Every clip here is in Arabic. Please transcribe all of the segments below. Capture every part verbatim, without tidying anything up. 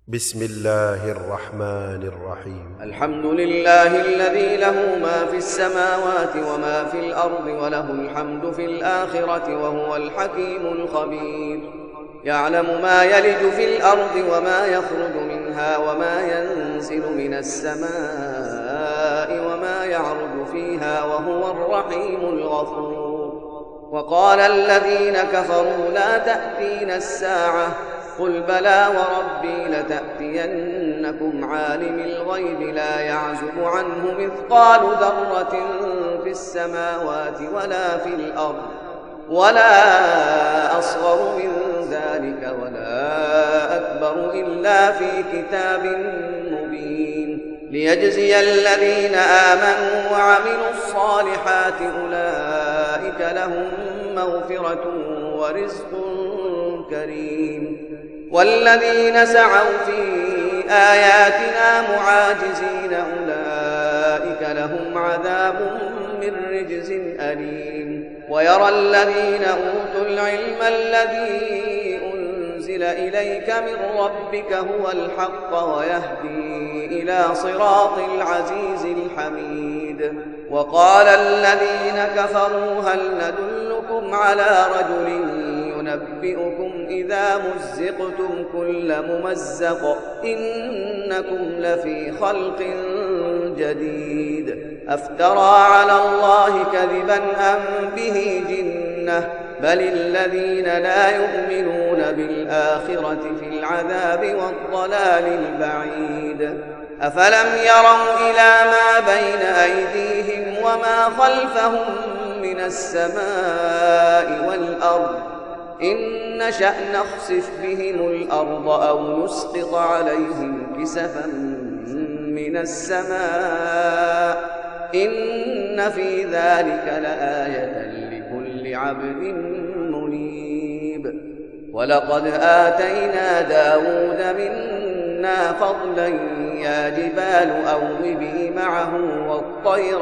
بسم الله الرحمن الرحيم. الحمد لله الذي له ما في السماوات وما في الأرض وله الحمد في الآخرة وهو الحكيم الخبير. يعلم ما يلج في الأرض وما يخرج منها وما ينزل من السماء وما يعرج فيها وهو الرحيم الغفور. وقال الذين كفروا لا تأتينا الساعة قل بلى وربي لتأتينكم عالم الغيب لا يعزب عنه مثقال ذرة في السماوات ولا في الأرض ولا أصغر من ذلك ولا أكبر إلا في كتاب مبين ليجزي الذين آمنوا وعملوا الصالحات أولئك لهم مغفرة ورزق كريم. والذين سعوا في آياتنا معاجزين أولئك لهم عذاب من رجز أليم. ويرى الذين أوتوا العلم الذي أنزل إليك من ربك هو الحق ويهدي إلى صراط العزيز الحميد. وقال الذين كفروا هل ندلكم على رجل ينبئكم إذا مزقتم كل ممزق إنكم لفي خلق جديد أفترى على الله كذبا أم به جنة بل الذين لا يؤمنون بالآخرة في العذاب والضلال البعيد. أفلم يروا إلى ما بين أيديهم وما خلفهم من السماء والأرض إن نشأ نخسف بهم الأرض أو نسقط عليهم كسفا من السماء إن في ذلك لآية لكل عبد منيب. ولقد آتينا داود منا فضلا يا جبال أوبي معه والطير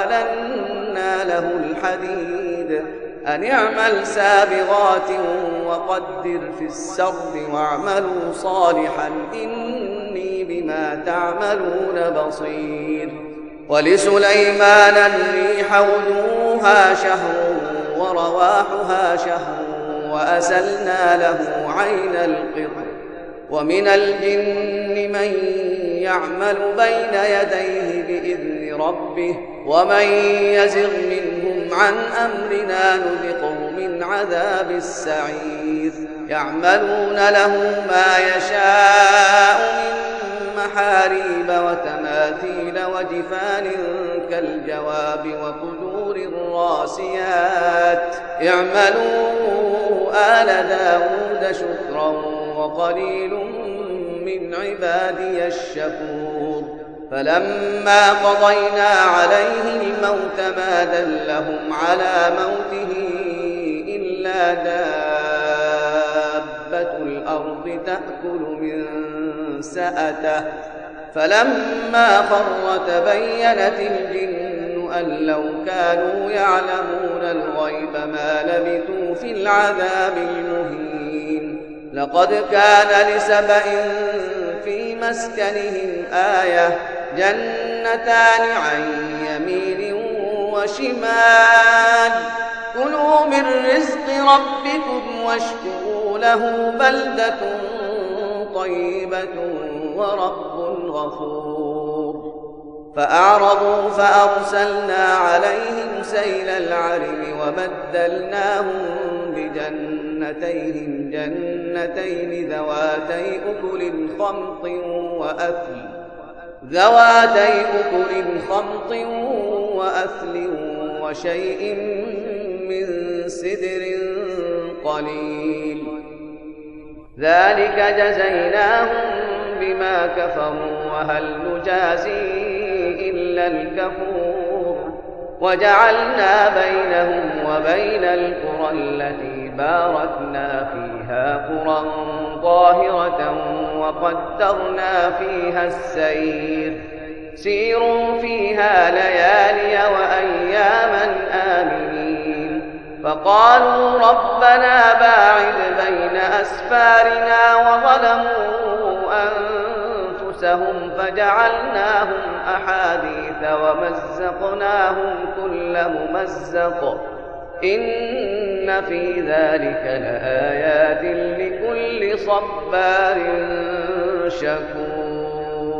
وألنا له الحديد أن اعمل سابغات وقدر في السرد واعملوا صالحا إني بما تعملون بصير. ولسليمان الريح غدوها شهر ورواحها شهر وأسلنا له عين القطر. ومن الجن من يعمل بين يديه بإذن ربه ومن يزغ منهم عن أمرنا نذقه من عذاب السعير. يعملون له ما يشاء من محاريب وتماثيل وجفان كالجواب وقدور الراسيات اعملوا آل داود شكرا وقليل من عبادي الشكور. فلما قضينا عليه الموت ما دلهم على موته إلا دابة الأرض تأكل من سأته فلما خر تبينت الجن أن لو كانوا يعلمون الغيب ما لبثوا في العذاب المهين. لقد كان لسبإ في مسكنهم آية جنتان عن يمين وشمال كلوا من رزق ربكم واشكروا له بلدة طيبة ورب غفور. فأعرضوا فأرسلنا عليهم سيل العرم وبدلناهم بجنتيهم جنتين ذواتي أكل خمط وأثل ذواتي أكل خمط وأثل وشيء من سدر قليل ذلك جزيناهم بما كفروا وهل نجازي إلا الكفور. وجعلنا بينهم وبين القرى التي باركنا فيها قرى ظاهرة وقدرنا فيها السير سيروا فيها ليالي وأياما آمنين. فقالوا ربنا باعد بين أسفارنا وظلموا أنفسهم أنفسهم فجعلناهم أحاديث ومزقناهم كل ممزق إن في ذلك لآيات لكل صبار شكور.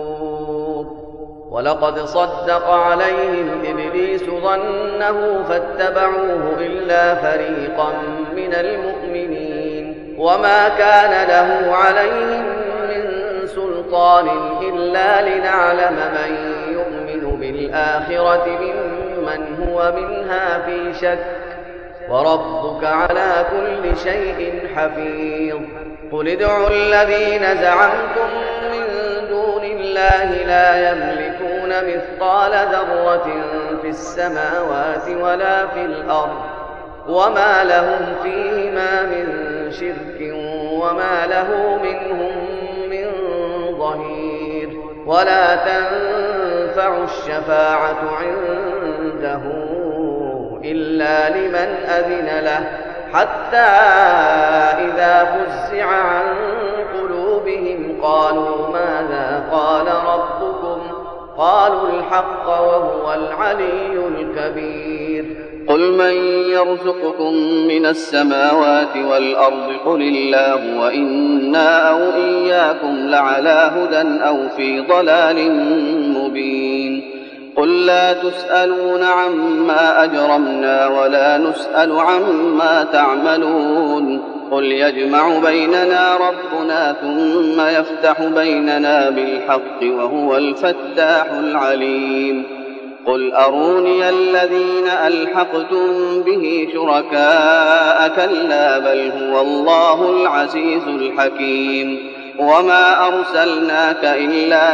ولقد صدق عليهم إبليس ظنه فاتبعوه إلا فريقا من المؤمنين وما كان له عليهم من سلطان إلا لنعلم من يؤمن بالآخرة ممن هو منها في شك وربك على كل شيء حفيظ. قل ادعوا الذين زعمتم من دون الله لا يملكون مثقال ذرة في السماوات ولا في الأرض وما لهم فيهما من شرك وما له منهم من ظهير. ولا تنفع الشفاعة عنده إلا لمن أذن له حتى إذا فزع عن قلوبهم قالوا ماذا قال ربكم قالوا الحق وهو العلي الكبير. قل من يرزقكم من السماوات والأرض قل الله وإنا أو إياكم لعلى هدى أو في ضلال مبين. قل لا تسألون عما أجرمنا ولا نسأل عما تعملون. قل يجمع بيننا ربنا ثم يفتح بيننا بالحق وهو الفتاح العليم. قل أروني الذين ألحقتم به شركاء كلا بل هو الله العزيز الحكيم. وما أرسلناك إلا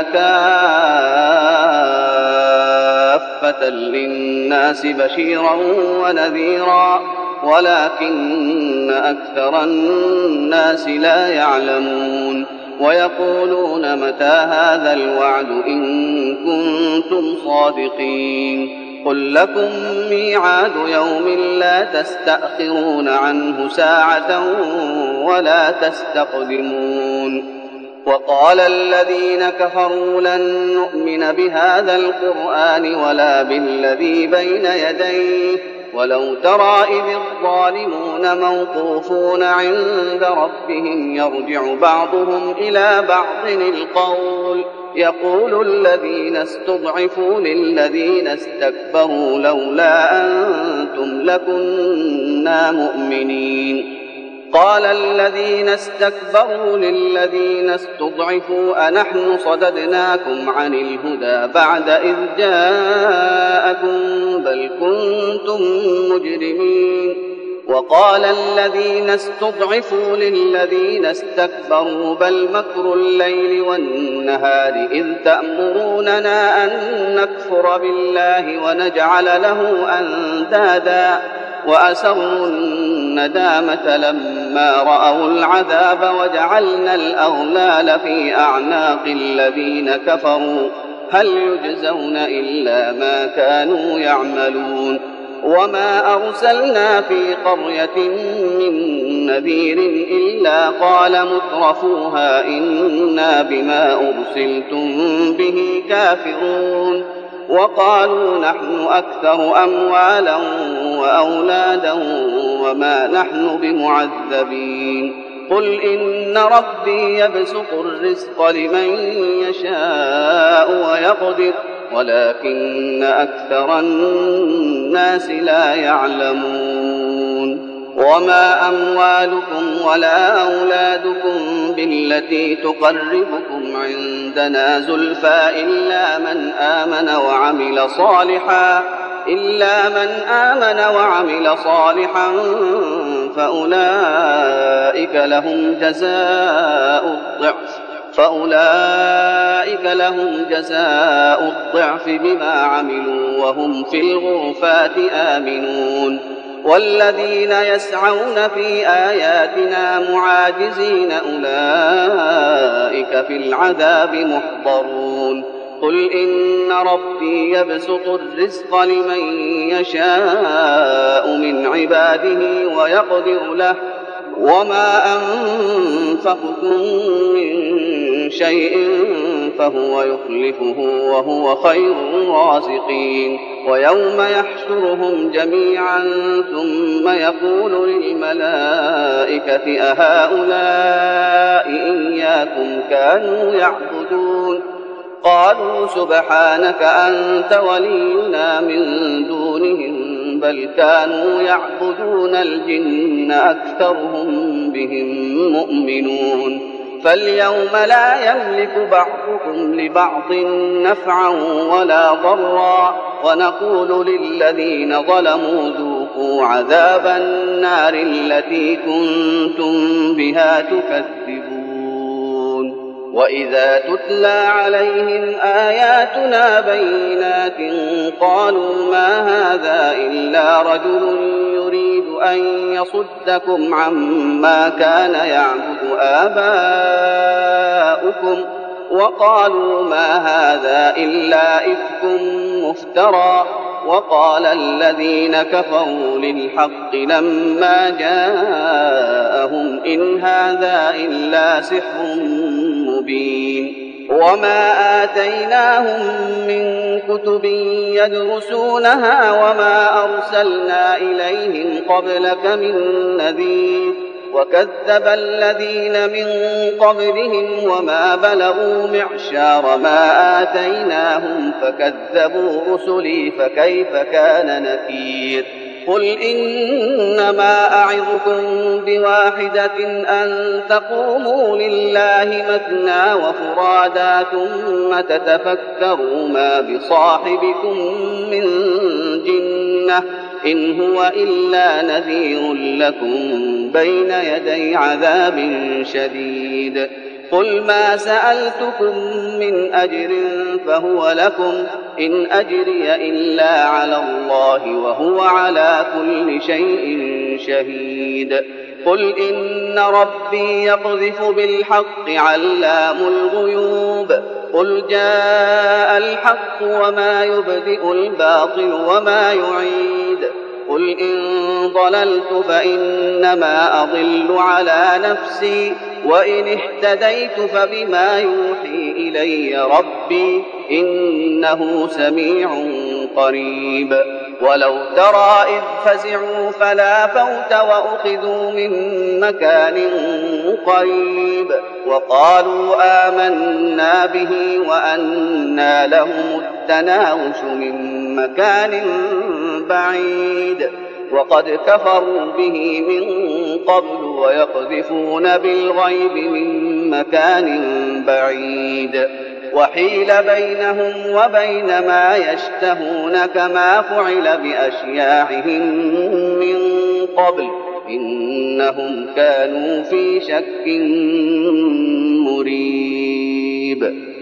كافة للناس بشيرا ونذيرا ولكن أكثر الناس لا يعلمون. ويقولون متى هذا الوعد إن كنتم صادقين. قل لكم ميعاد يوم لا تستأخرون عنه ساعة ولا تستقدمون. وقال الذين كفروا لن نؤمن بهذا القرآن ولا بالذي بين يديه ولو ترى إذ الظالمون موقوفون عند ربهم يرجع بعضهم إلى بعض القول يقول الذين استضعفوا للذين استكبروا لولا أنتم لكنا مؤمنين. قال الذين استكبروا للذين استضعفوا أنحن صددناكم عن الهدى بعد إذ جاءكم بل كنتم مجرمين. وقال الذين استضعفوا للذين استكبروا بل مكر الليل والنهار إذ تأمروننا أن نكفر بالله ونجعل له أندادا وأسروا الندامة لما رأوا العذاب وجعلنا الأغلال في أعناق الذين كفروا هل يجزون إلا ما كانوا يعملون. وما أرسلنا في قرية من نذير إلا قال مترفوها إنا بما أرسلتم به كافرون. وقالوا نحن أكثر أموالا وأولادا وما نحن بمعذبين. قل إن ربي يبسط الرزق لمن يشاء ويقدر ولكن أكثر الناس لا يعلمون. وما أموالكم ولا أولادكم بالتي تقربكم عندنا زلفى إلا من آمن وعمل صالحا إلا من آمن وعمل صالحا فأولئك لهم جزاء الضعف فأولئك لهم جزاء الضعف بما عملوا وهم في الغرفات آمنون. والذين يسعون في آياتنا معاجزين أولئك في العذاب محضرون. قل إن ربي يبسط الرزق لمن يشاء من عباده ويقدر له وما أنفقتم من شيء فهو يخلفه وهو خير الرازقين. ويوم يحشرهم جميعا ثم يقول للملائكة أهؤلاء إياكم كانوا يعبدون؟ قالوا سبحانك أنت ولينا من دونهم بل كانوا يعبدون الجن أكثرهم بهم مؤمنون. فاليوم لا يملك بعضكم لبعض نفعا ولا ضرا ونقول للذين ظلموا ذوقوا عذاب النار التي كنتم بها تكذبون. وإذا تتلى عليهم آياتنا بينات قالوا ما هذا إلا رجل يريد أن يصدكم عما كان يعبد آباؤكم وقالوا ما هذا إلا إفك مفترى. وقال الذين كفروا للحق لما جاءهم إن هذا إلا سحر مبين. وما آتيناهم من كتب يدرسونها وما أرسلنا إليهم قبلك من نذير. وكذب الذين من قبلهم وما بلغوا معشار ما آتيناهم فكذبوا رسلي فكيف كان نكير. قل إنما أعظكم بواحدة أن تقوموا لله مثنى وفرادا ثم تتفكروا ما بصاحبكم من جنة إن هو إلا نذير لكم بين يدي عذاب شديد. قل ما سألتكم من أجر فهو لكم إن أجري إلا على الله وهو على كل شيء شهيد. قل إن ربي يقذف بالحق علام الغيوب. قل جاء الحق وما يبدئ الباطل وما يعيد. قل إن ضللت فإنما أضل على نفسي وإن اهتديت فبما يوحي إلي ربي إنه سميع قريب. ولو ترى إذ فزعوا فلا فوت وأخذوا من مكان قريب وقالوا آمنا به وأنى لهم التناوش من مكان بعيد. وقد كفروا به من قبل ويقذفون بالغيب من مكان بعيد. وحيل بينهم وبين ما يشتهون كما فعل بأشياعهم من قبل إنهم كانوا في شك مريب.